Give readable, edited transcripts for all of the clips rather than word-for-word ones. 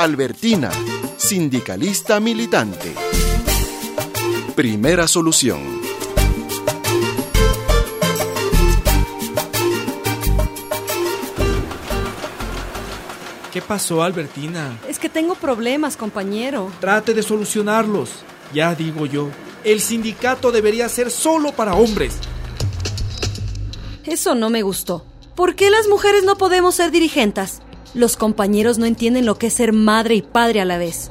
Albertina, sindicalista militante. Primera solución. ¿Qué pasó, Albertina? Es que tengo problemas, compañero. Trate de solucionarlos. Ya digo yo, el sindicato debería ser solo para hombres. Eso no me gustó. ¿Por qué las mujeres no podemos ser dirigentes? Los compañeros no entienden lo que es ser madre y padre a la vez.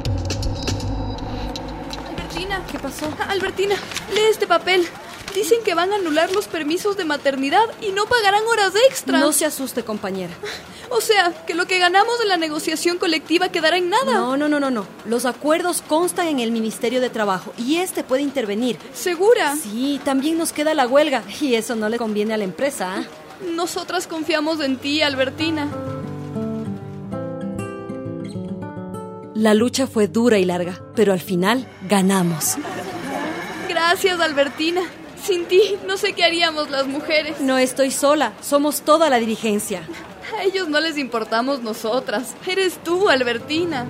Albertina. ¿Qué pasó? Albertina, lee este papel. Dicen que van a anular los permisos de maternidad y no pagarán horas extras. No se asuste, compañera. O sea, que lo que ganamos de la negociación colectiva quedará en nada. No. Los acuerdos constan en el Ministerio de Trabajo y puede intervenir. ¿Segura? Sí, también nos queda la huelga y eso no le conviene a la empresa, ¿eh? Nosotras confiamos en ti, Albertina. La lucha fue dura y larga, pero al final ganamos. Gracias, Albertina. Sin ti, no sé qué haríamos las mujeres. No estoy sola, somos toda la dirigencia. A ellos no les importamos nosotras. Eres tú, Albertina.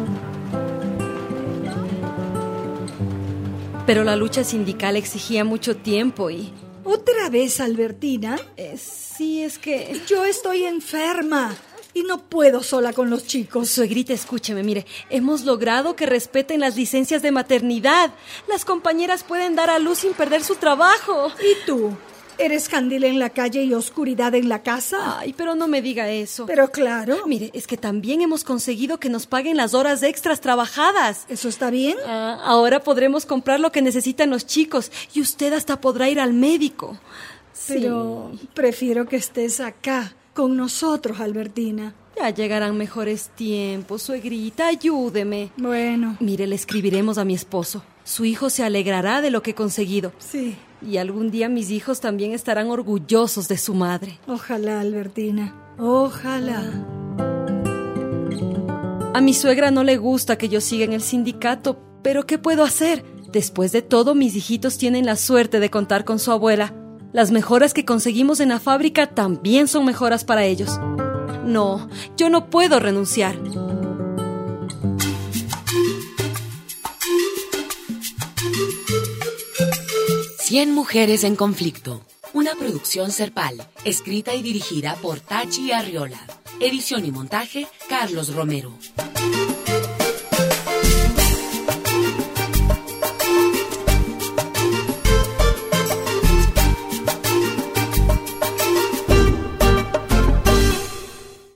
Pero la lucha sindical exigía mucho tiempo y... ¿Otra vez, Albertina? Sí, es que... Yo estoy enferma y no puedo sola con los chicos. Suegrita, escúcheme, mire, hemos logrado que respeten las licencias de maternidad. Las compañeras pueden dar a luz sin perder su trabajo. ¿Y tú? ¿Eres candil en la calle y oscuridad en la casa? Ay, pero no me diga eso. Pero claro. Mire, es que también hemos conseguido que nos paguen las horas extras trabajadas. ¿Eso está bien? Ahora podremos comprar lo que necesitan los chicos y usted hasta podrá ir al médico. Pero prefiero que estés acá, con nosotros, Albertina. Ya llegarán mejores tiempos, suegrita, ayúdeme. Bueno. Mire, le escribiremos a mi esposo. Su hijo se alegrará de lo que he conseguido. Sí. Y algún día mis hijos también estarán orgullosos de su madre. Ojalá, Albertina. Ojalá. A mi suegra no le gusta que yo siga en el sindicato, pero ¿qué puedo hacer? Después de todo, mis hijitos tienen la suerte de contar con su abuela. Las mejoras que conseguimos en la fábrica también son mejoras para ellos. No, yo no puedo renunciar. Cien mujeres en conflicto. Una producción Serpal, escrita y dirigida por Tachi Arriola. Edición y montaje, Carlos Romero.